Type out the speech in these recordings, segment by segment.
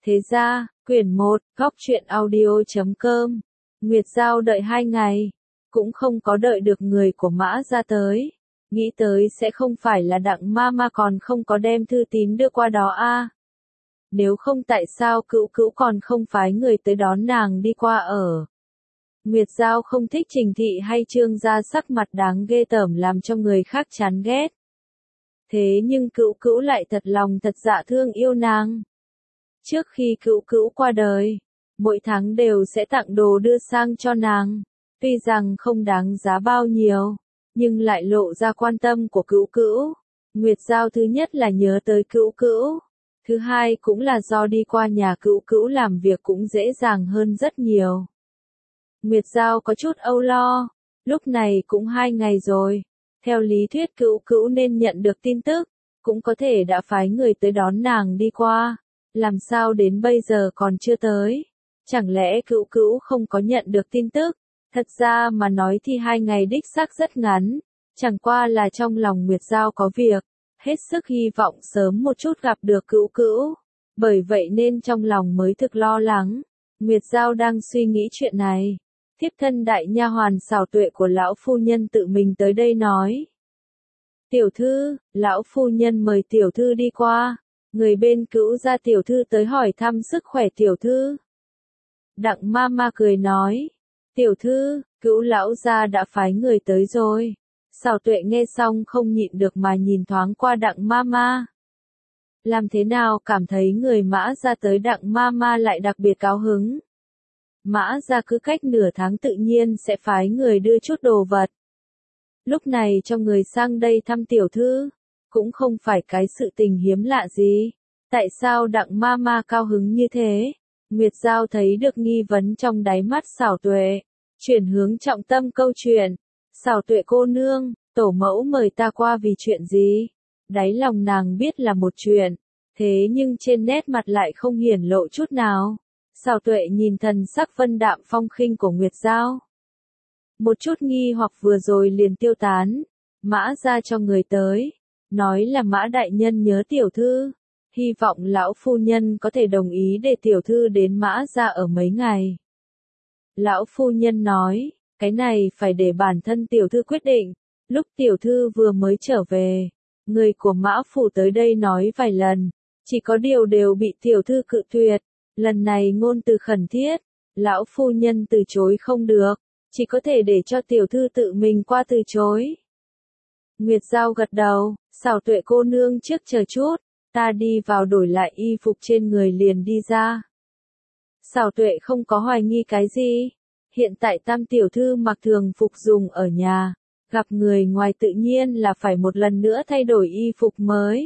Thế ra, quyển 1, góc truyện audio.com. Nguyệt Giao đợi 2 ngày, cũng không có đợi được người của Mã Gia tới. Nghĩ tới sẽ không phải là Đặng Mama còn không có đem thư tín đưa qua đó a. Nếu không tại sao Cữu Cữu còn không phái người tới đón nàng đi qua ở. Nguyệt Giao không thích Trình Thị hay Trương Gia sắc mặt đáng ghê tởm làm cho người khác chán ghét. Thế nhưng Cữu Cữu lại thật lòng thật dạ thương yêu nàng. Trước khi Cữu Cữu qua đời, mỗi tháng đều sẽ tặng đồ đưa sang cho nàng. Tuy rằng không đáng giá bao nhiêu, nhưng lại lộ ra quan tâm của Cữu Cữu. Nguyệt Giao thứ nhất là nhớ tới Cữu Cữu. Thứ hai cũng là do đi qua nhà Cữu Cữu làm việc cũng dễ dàng hơn rất nhiều. Nguyệt Giao có chút âu lo, lúc này cũng 2 ngày rồi. Theo lý thuyết Cữu Cữu nên nhận được tin tức, cũng có thể đã phái người tới đón nàng đi qua. Làm sao đến bây giờ còn chưa tới? Chẳng lẽ Cữu Cữu không có nhận được tin tức? Thật ra mà nói thì 2 ngày đích xác rất ngắn, chẳng qua là trong lòng Nguyệt Giao có việc, hết sức hy vọng sớm một chút gặp được Cữu Cữu. Bởi vậy nên trong lòng mới thực lo lắng. Nguyệt Giao đang suy nghĩ chuyện này. Thiếp thân đại nha hoàn Xảo Tuệ của lão phu nhân tự mình tới đây nói. Tiểu thư, lão phu nhân mời tiểu thư đi qua. Người bên Cữu gia tiểu thư tới hỏi thăm sức khỏe tiểu thư. Đặng Mama cười nói. Tiểu thư, Cữu lão gia đã phái người tới rồi. Xảo Tuệ nghe xong không nhịn được mà nhìn thoáng qua Đặng Mama. Làm thế nào cảm thấy người Mã Gia tới Đặng Mama lại đặc biệt cao hứng. Mã Gia cứ cách nửa tháng tự nhiên sẽ phái người đưa chút đồ vật. Lúc này cho người sang đây thăm tiểu thư, cũng không phải cái sự tình hiếm lạ gì. Tại sao Đặng Mama cao hứng như thế? Nguyệt Giao thấy được nghi vấn trong đáy mắt Xảo Tuệ, chuyển hướng trọng tâm câu chuyện. Xảo Tuệ cô nương, tổ mẫu mời ta qua vì chuyện gì? Đáy lòng nàng biết là một chuyện, thế nhưng trên nét mặt lại không hiển lộ chút nào. Xảo Tuệ nhìn thần sắc vân đạm phong khinh của Nguyệt Giao. Một chút nghi hoặc vừa rồi liền tiêu tán. Mã Gia cho người tới, nói là Mã đại nhân nhớ tiểu thư, hy vọng lão phu nhân có thể đồng ý để tiểu thư đến Mã Gia ở mấy ngày. Lão phu nhân nói, cái này phải để bản thân tiểu thư quyết định. Lúc tiểu thư vừa mới trở về, người của Mã phủ tới đây nói vài lần, chỉ có điều đều bị tiểu thư cự tuyệt. Lần này ngôn từ khẩn thiết, lão phu nhân từ chối không được, chỉ có thể để cho tiểu thư tự mình qua từ chối. Nguyệt Giao gật đầu, Xảo Tuệ cô nương trước chờ chút, ta đi vào đổi lại y phục trên người liền đi ra. Xảo Tuệ không có hoài nghi cái gì, hiện tại tam tiểu thư mặc thường phục dùng ở nhà, gặp người ngoài tự nhiên là phải một lần nữa thay đổi y phục mới.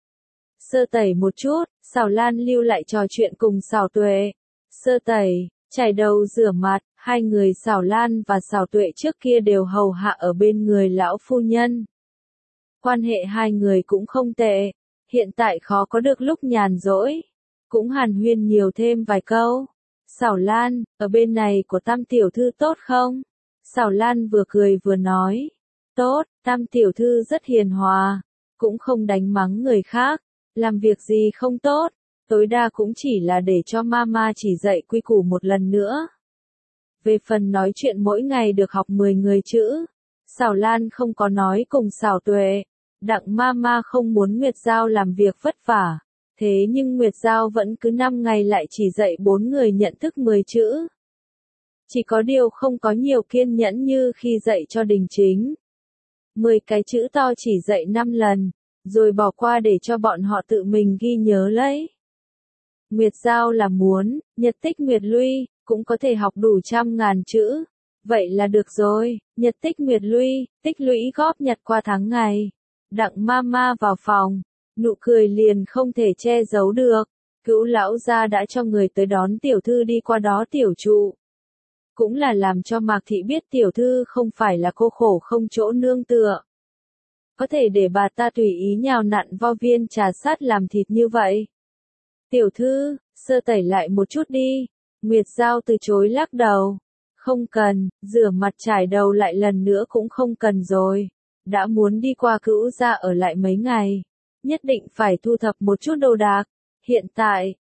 Sơ tẩy một chút, Xảo Lan lưu lại trò chuyện cùng Xảo Tuệ. Sơ tẩy, chải đầu rửa mặt, hai người Xảo Lan và Xảo Tuệ trước kia đều hầu hạ ở bên người lão phu nhân. Quan hệ hai người cũng không tệ, hiện tại khó có được lúc nhàn rỗi, cũng hàn huyên nhiều thêm vài câu. Xảo Lan, ở bên này của tam tiểu thư tốt không? Xảo Lan vừa cười vừa nói. Tốt, tam tiểu thư rất hiền hòa, cũng không đánh mắng người khác, làm việc gì không tốt, tối đa cũng chỉ là để cho mama chỉ dạy quy củ một lần nữa. Về phần nói chuyện mỗi ngày được học 10 người chữ, Xảo Lan không có nói cùng Xảo Tuệ. Đặng Mama không muốn Nguyệt Giao làm việc vất vả, thế nhưng Nguyệt Giao vẫn cứ 5 ngày lại chỉ dạy 4 người nhận thức 10 chữ. Chỉ có điều không có nhiều kiên nhẫn như khi dạy cho Đình Chính. 10 cái chữ to chỉ dạy 5 lần, rồi bỏ qua để cho bọn họ tự mình ghi nhớ lấy. Nguyệt Giao là muốn, nhật tích Nguyệt Luy, cũng có thể học đủ 100.000 chữ. Vậy là được rồi, nhật tích Nguyệt Luy, tích lũy góp nhặt qua tháng ngày. Đặng Mama vào phòng, nụ cười liền không thể che giấu được. Cữu lão gia đã cho người tới đón tiểu thư đi qua đó tiểu trụ. Cũng là làm cho Mạc Thị biết tiểu thư không phải là cô khổ không chỗ nương tựa. Có thể để bà ta tùy ý nhào nặn vo viên trà sát làm thịt như vậy. Tiểu thư, sơ tẩy lại một chút đi. Nguyệt Giao từ chối lắc đầu. Không cần, rửa mặt chải đầu lại lần nữa cũng không cần rồi. Đã muốn đi qua Cữu gia ở lại mấy ngày, nhất định phải thu thập một chút đồ đạc. Hiện tại,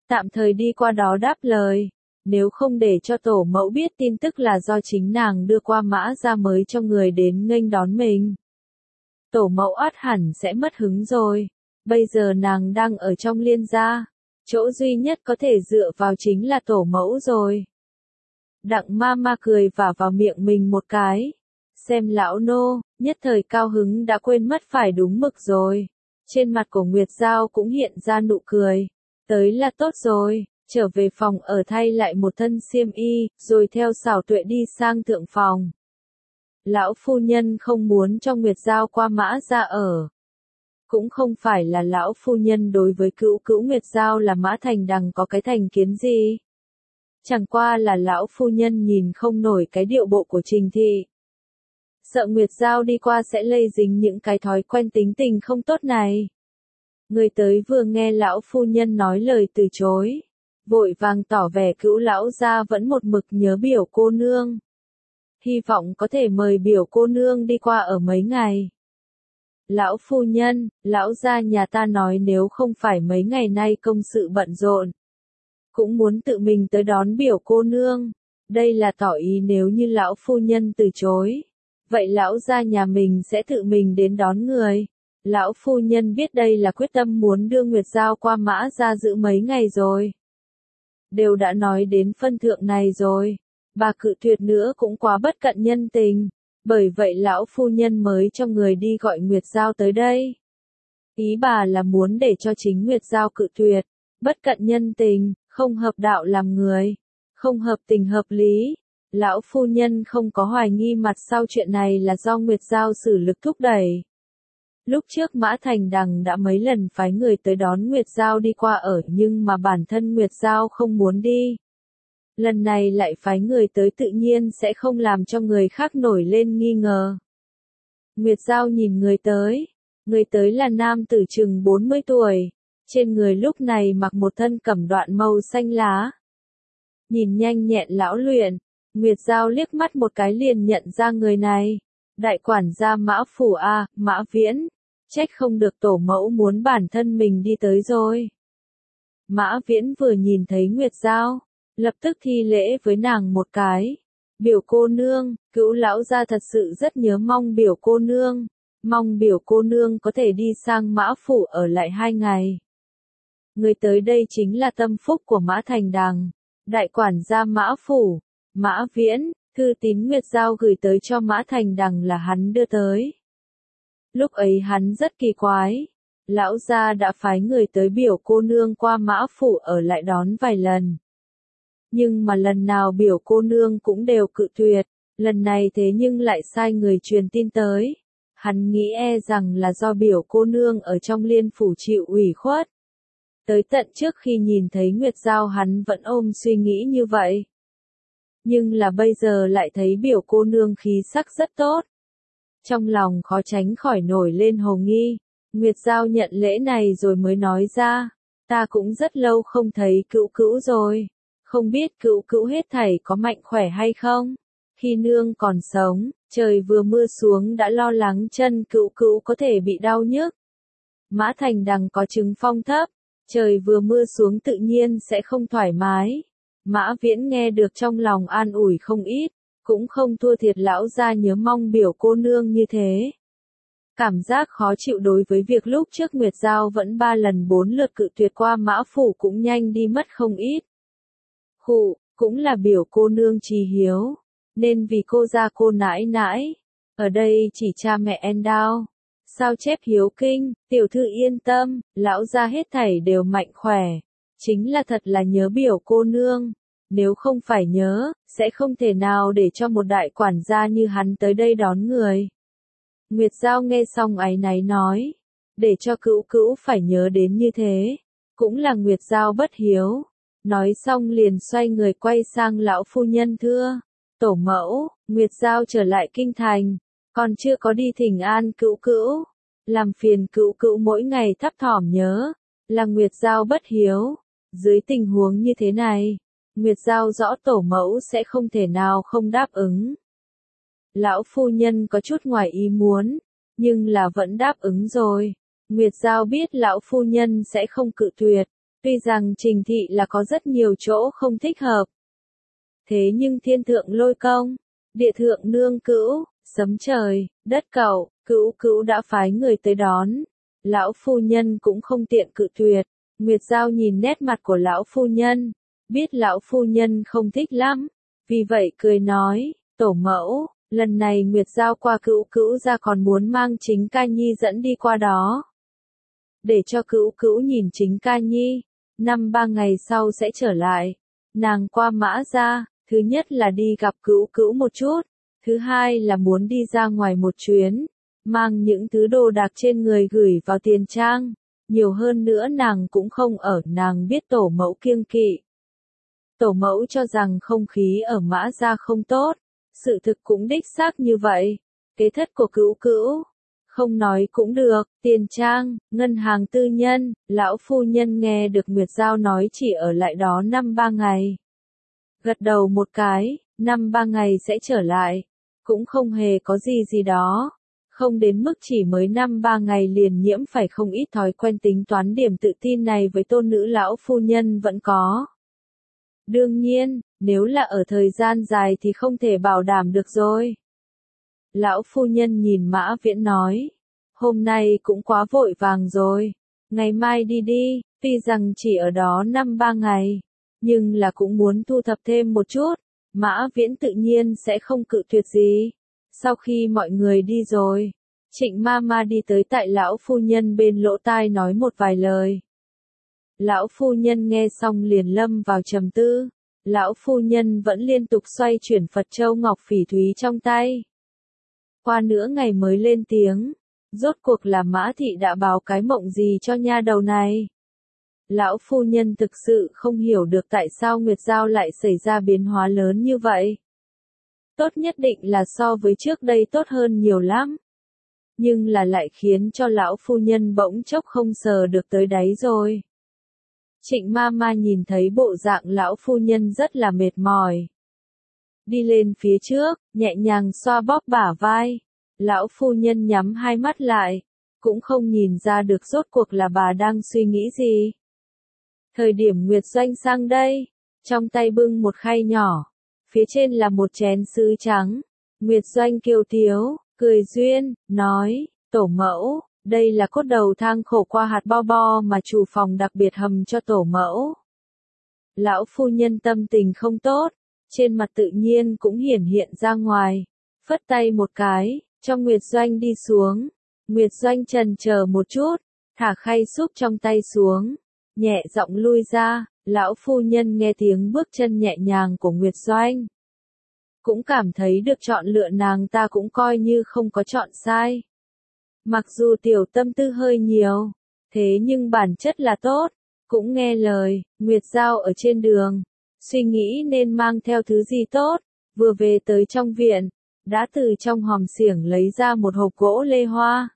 tạm thời đi qua đó đáp lời. Nếu không để cho tổ mẫu biết tin tức là do chính nàng đưa qua Mã Gia mới cho người đến nghênh đón mình. Tổ mẫu ắt hẳn sẽ mất hứng rồi. Bây giờ nàng đang ở trong Liên gia. Chỗ duy nhất có thể dựa vào chính là tổ mẫu rồi. Đặng Mama cười vả vào miệng mình một cái. Xem lão nô, nhất thời cao hứng đã quên mất phải đúng mực rồi. Trên mặt của Nguyệt Giao cũng hiện ra nụ cười. Tới là tốt rồi, trở về phòng ở thay lại một thân xiêm y, rồi theo Xảo Tuệ đi sang thượng phòng. Lão phu nhân không muốn cho Nguyệt Giao qua Mã Gia ở. Cũng không phải là lão phu nhân đối với cữu cữu Nguyệt Giao là Mã Thành Đằng có cái thành kiến gì. Chẳng qua là lão phu nhân nhìn không nổi cái điệu bộ của Trình Thị. Sợ Nguyệt Giao đi qua sẽ lây dính những cái thói quen tính tình không tốt này. Người tới vừa nghe lão phu nhân nói lời từ chối. Vội vàng tỏ vẻ cữu lão gia vẫn một mực nhớ biểu cô nương. Hy vọng có thể mời biểu cô nương đi qua ở mấy ngày. Lão phu nhân, lão gia nhà ta nói nếu không phải mấy ngày nay công sự bận rộn. Cũng muốn tự mình tới đón biểu cô nương. Đây là tỏ ý nếu như lão phu nhân từ chối. Vậy lão gia nhà mình sẽ tự mình đến đón người. Lão phu nhân biết đây là quyết tâm muốn đưa Nguyệt Giao qua Mã Gia giữ mấy ngày rồi. Đều đã nói đến phân thượng này rồi. Bà cự tuyệt nữa cũng quá bất cận nhân tình. Bởi vậy lão phu nhân mới cho người đi gọi Nguyệt Giao tới đây. Ý bà là muốn để cho chính Nguyệt Giao cự tuyệt. Bất cận nhân tình, không hợp đạo làm người. Không hợp tình hợp lý. Lão phu nhân không có hoài nghi mặt sau chuyện này là do Nguyệt Giao sử lực thúc đẩy. Lúc trước Mã Thành Đằng đã mấy lần phái người tới đón Nguyệt Giao đi qua ở nhưng mà bản thân Nguyệt Giao không muốn đi. Lần này lại phái người tới tự nhiên sẽ không làm cho người khác nổi lên nghi ngờ. Nguyệt Giao nhìn người tới. Người tới là nam tử chừng 40 tuổi. Trên người lúc này mặc một thân cẩm đoạn màu xanh lá. Nhìn nhanh nhẹn lão luyện. Nguyệt Giao liếc mắt một cái liền nhận ra người này. Đại quản gia Mã Phủ A, Mã Viễn. Trách không được tổ mẫu muốn bản thân mình đi tới rồi. Mã Viễn vừa nhìn thấy Nguyệt Giao, lập tức thi lễ với nàng một cái. Biểu cô nương, cữu lão gia thật sự rất nhớ mong biểu cô nương. Mong biểu cô nương có thể đi sang Mã Phủ ở lại 2 ngày. Người tới đây chính là tâm phúc của Mã Thành Đằng. Đại quản gia Mã Phủ, Mã Viễn, thư tín Nguyệt Giao gửi tới cho Mã Thành Đằng là hắn đưa tới. Lúc ấy hắn rất kỳ quái. Lão gia đã phái người tới biểu cô nương qua Mã Phủ ở lại đón vài lần. Nhưng mà lần nào biểu cô nương cũng đều cự tuyệt. Lần này thế nhưng lại sai người truyền tin tới. Hắn nghĩ rằng là do biểu cô nương ở trong Liên Phủ chịu ủy khuất. Tới tận trước khi nhìn thấy Nguyệt Giao hắn vẫn ôm suy nghĩ như vậy. Nhưng là bây giờ lại thấy biểu cô nương khí sắc rất tốt. Trong lòng khó tránh khỏi nổi lên hồ nghi. Nguyệt Giao nhận lễ này rồi mới nói ra. Ta cũng rất lâu không thấy cữu cữu rồi. Không biết cữu cữu hết thảy có mạnh khỏe hay không? Khi nương còn sống, trời vừa mưa xuống đã lo lắng chân cữu cữu có thể bị đau nhức. Mã Thành Đằng có chứng phong thấp. Trời vừa mưa xuống tự nhiên sẽ không thoải mái. Mã Viễn nghe được trong lòng an ủi không ít. Cũng không thua thiệt lão gia nhớ mong biểu cô nương như thế. Cảm giác khó chịu đối với việc lúc trước Nguyệt Giao vẫn 3 lần 4 lượt cự tuyệt qua Mã Phủ cũng nhanh đi mất không ít. Khụ, cũng là biểu cô nương trì hiếu. Nên vì cô gia cô nãi nãi. Ở đây chỉ cha mẹ en đao. Sao chép hiếu kinh, tiểu thư yên tâm, lão gia hết thảy đều mạnh khỏe. Chính là thật là nhớ biểu cô nương. Nếu không phải nhớ, sẽ không thể nào để cho một đại quản gia như hắn tới đây đón người. Nguyệt Giao nghe xong áy náy nói. Để cho cữu cữu phải nhớ đến như thế. Cũng là Nguyệt Giao bất hiếu. Nói xong liền xoay người quay sang lão phu nhân thưa. Tổ mẫu, Nguyệt Giao trở lại kinh thành. Còn chưa có đi thỉnh an cữu cữu. Làm phiền cữu cữu mỗi ngày thấp thỏm nhớ. Là Nguyệt Giao bất hiếu. Dưới tình huống như thế này. Nguyệt Giao rõ tổ mẫu sẽ không thể nào không đáp ứng. Lão phu nhân có chút ngoài ý muốn. Nhưng là vẫn đáp ứng rồi. Nguyệt Giao biết lão phu nhân sẽ không cự tuyệt. Tuy rằng Trình Thị là có rất nhiều chỗ không thích hợp. Thế nhưng thiên thượng lôi công, địa thượng nương cữu, sấm trời, đất cẩu, cữu cữu đã phái người tới đón. Lão phu nhân cũng không tiện cự tuyệt. Nguyệt Giao nhìn nét mặt của lão phu nhân, biết lão phu nhân không thích lắm, vì vậy cười nói, tổ mẫu, lần này Nguyệt Giao qua cữu cữu ra còn muốn mang Chính Ca Nhi dẫn đi qua đó. Để cho cữu cữu nhìn Chính Ca Nhi, 5-3 ngày sau sẽ trở lại. Nàng qua Mã Gia, thứ nhất là đi gặp cữu cữu một chút, thứ hai là muốn đi ra ngoài một chuyến, mang những thứ đồ đạc trên người gửi vào tiền trang. Nhiều hơn nữa nàng cũng không ở, nàng biết tổ mẫu kiêng kỵ. Tổ mẫu cho rằng không khí ở Mã Gia không tốt, sự thực cũng đích xác như vậy. Kế thất của cữu cữu, không nói cũng được, tiền trang, ngân hàng tư nhân, lão phu nhân nghe được Nguyệt Giao nói chỉ ở lại đó 5-3 ngày. Gật đầu một cái, 5-3 ngày sẽ trở lại, cũng không hề có gì gì đó. Không đến mức chỉ mới 5-3 ngày liền nhiễm phải không ít thói quen tính toán điểm tự tin này với tôn nữ lão phu nhân vẫn có. Đương nhiên, nếu là ở thời gian dài thì không thể bảo đảm được rồi. Lão phu nhân nhìn Mã Viễn nói, hôm nay cũng quá vội vàng rồi, ngày mai đi đi, tuy rằng chỉ ở đó 5-3 ngày, nhưng là cũng muốn thu thập thêm một chút, Mã Viễn tự nhiên sẽ không cự tuyệt gì. Sau khi mọi người đi rồi, Trịnh Mama đi tới tại lão phu nhân bên lỗ tai nói một vài lời. Lão phu nhân nghe xong liền lâm vào trầm tư, lão phu nhân vẫn liên tục xoay chuyển Phật châu ngọc phỉ thúy trong tay. Qua nửa ngày mới lên tiếng, rốt cuộc là Mã Thị đã báo cái mộng gì cho nha đầu này. Lão phu nhân thực sự không hiểu được tại sao Nguyệt Giao lại xảy ra biến hóa lớn như vậy. Tốt nhất định là so với trước đây tốt hơn nhiều lắm. Nhưng là lại khiến cho lão phu nhân bỗng chốc không sờ được tới đáy rồi. Trịnh Mama nhìn thấy bộ dạng lão phu nhân rất là mệt mỏi. Đi lên phía trước, nhẹ nhàng xoa bóp bả vai. Lão phu nhân nhắm hai mắt lại, cũng không nhìn ra được rốt cuộc là bà đang suy nghĩ gì. Thời điểm Nguyệt Doanh sang đây, trong tay bưng một khay nhỏ, phía trên là một chén sứ trắng. Nguyệt Doanh kiều tiếu, cười duyên, nói, tổ mẫu, đây là cốt đầu thang khổ qua hạt bo bo mà chủ phòng đặc biệt hầm cho tổ mẫu. Lão phu nhân tâm tình không tốt, trên mặt tự nhiên cũng hiển hiện ra ngoài, phất tay một cái, cho Nguyệt Doanh đi xuống. Nguyệt Doanh chần chờ một chút, thả khay súp trong tay xuống, nhẹ giọng lui ra. Lão phu nhân nghe tiếng bước chân nhẹ nhàng của Nguyệt Doanh, cũng cảm thấy được chọn lựa nàng ta cũng coi như không có chọn sai. Mặc dù tiểu tâm tư hơi nhiều, thế nhưng bản chất là tốt, cũng nghe lời. Nguyệt Giao ở trên đường, suy nghĩ nên mang theo thứ gì tốt, vừa về tới trong viện, đã từ trong hòm xiểng lấy ra một hộp gỗ lê hoa.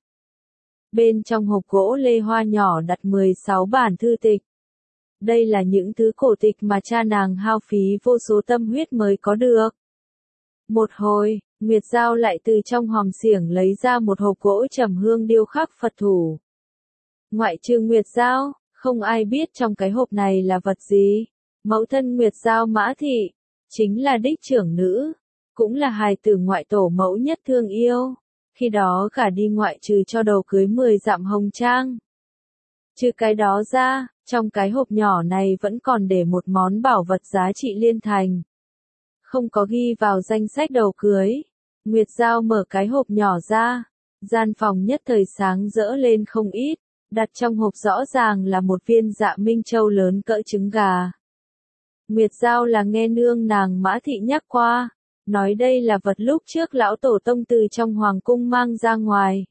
Bên trong hộp gỗ lê hoa nhỏ đặt 16 bản thư tịch. Đây là những thứ cổ tịch mà cha nàng hao phí vô số tâm huyết mới có được. Một hồi, Nguyệt Giao lại từ trong hòm xiểng lấy ra một hộp gỗ trầm hương điêu khắc Phật thủ. Ngoại trừ Nguyệt Giao, không ai biết trong cái hộp này là vật gì. Mẫu thân Nguyệt Giao Mã Thị, chính là đích trưởng nữ, cũng là hài tử ngoại tổ mẫu nhất thương yêu. Khi đó cả đi ngoại trừ cho đầu cưới 10 dặm hồng trang. Trừ cái đó ra, trong cái hộp nhỏ này vẫn còn để một món bảo vật giá trị liên thành. Không có ghi vào danh sách đầu cưới. Nguyệt Giao mở cái hộp nhỏ ra, gian phòng nhất thời sáng rỡ lên không ít, đặt trong hộp rõ ràng là một viên Dạ Minh Châu lớn cỡ trứng gà. Nguyệt Giao là nghe nương nàng Mã Thị nhắc qua, nói đây là vật lúc trước lão tổ tông từ trong hoàng cung mang ra ngoài.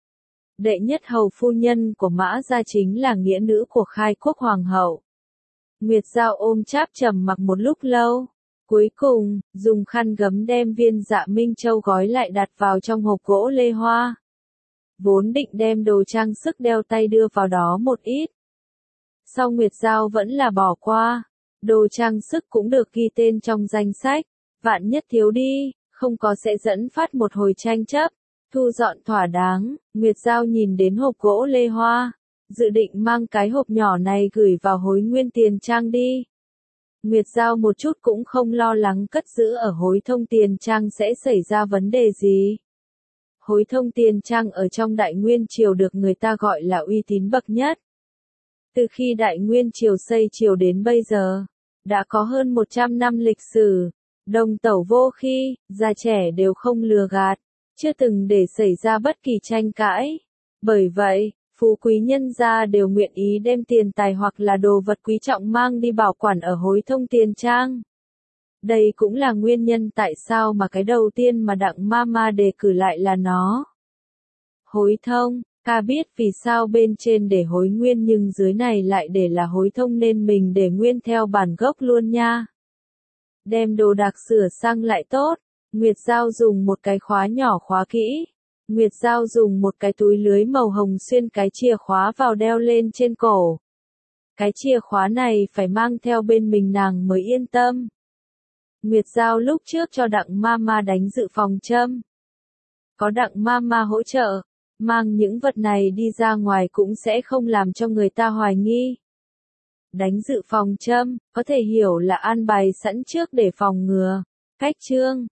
Đệ nhất hầu phu nhân của Mã gia chính là nghĩa nữ của khai quốc hoàng hậu. Nguyệt Giao ôm cháp trầm mặc một lúc lâu, cuối cùng, dùng khăn gấm đem viên Dạ Minh Châu gói lại đặt vào trong hộp gỗ lê hoa. Vốn định đem đồ trang sức đeo tay đưa vào đó một ít. Sau Nguyệt Giao vẫn là bỏ qua, đồ trang sức cũng được ghi tên trong danh sách, vạn nhất thiếu đi, không có sẽ dẫn phát một hồi tranh chấp. Thu dọn thỏa đáng, Nguyệt Giao nhìn đến hộp gỗ lê hoa, dự định mang cái hộp nhỏ này gửi vào hối nguyên tiền trang đi. Nguyệt Giao một chút cũng không lo lắng cất giữ ở hối thông tiền trang sẽ xảy ra vấn đề gì. Hối thông tiền trang ở trong Đại Nguyên Triều được người ta gọi là uy tín bậc nhất. Từ khi Đại Nguyên Triều xây triều đến bây giờ, đã có hơn 100 năm lịch sử, đồng tẩu vô khi, già trẻ đều không lừa gạt, chưa từng để xảy ra bất kỳ tranh cãi. Bởi vậy, phú quý nhân gia đều nguyện ý đem tiền tài hoặc là đồ vật quý trọng mang đi bảo quản ở hối thông tiền trang. Đây cũng là nguyên nhân tại sao mà cái đầu tiên mà Đặng Mama đề cử lại là nó. Hối thông, ca biết vì sao bên trên để hối nguyên nhưng dưới này lại để là hối thông nên mình để nguyên theo bản gốc luôn nha. Đem đồ đạc sửa sang lại tốt, Nguyệt Giao dùng một cái khóa nhỏ khóa kỹ. Nguyệt Giao dùng một cái túi lưới màu hồng xuyên cái chìa khóa vào đeo lên trên cổ. Cái chìa khóa này phải mang theo bên mình nàng mới yên tâm. Nguyệt Giao lúc trước cho Đặng Mama đánh dự phòng châm. Có Đặng Mama hỗ trợ, mang những vật này đi ra ngoài cũng sẽ không làm cho người ta hoài nghi. Đánh dự phòng châm, có thể hiểu là an bài sẵn trước để phòng ngừa. Cách chương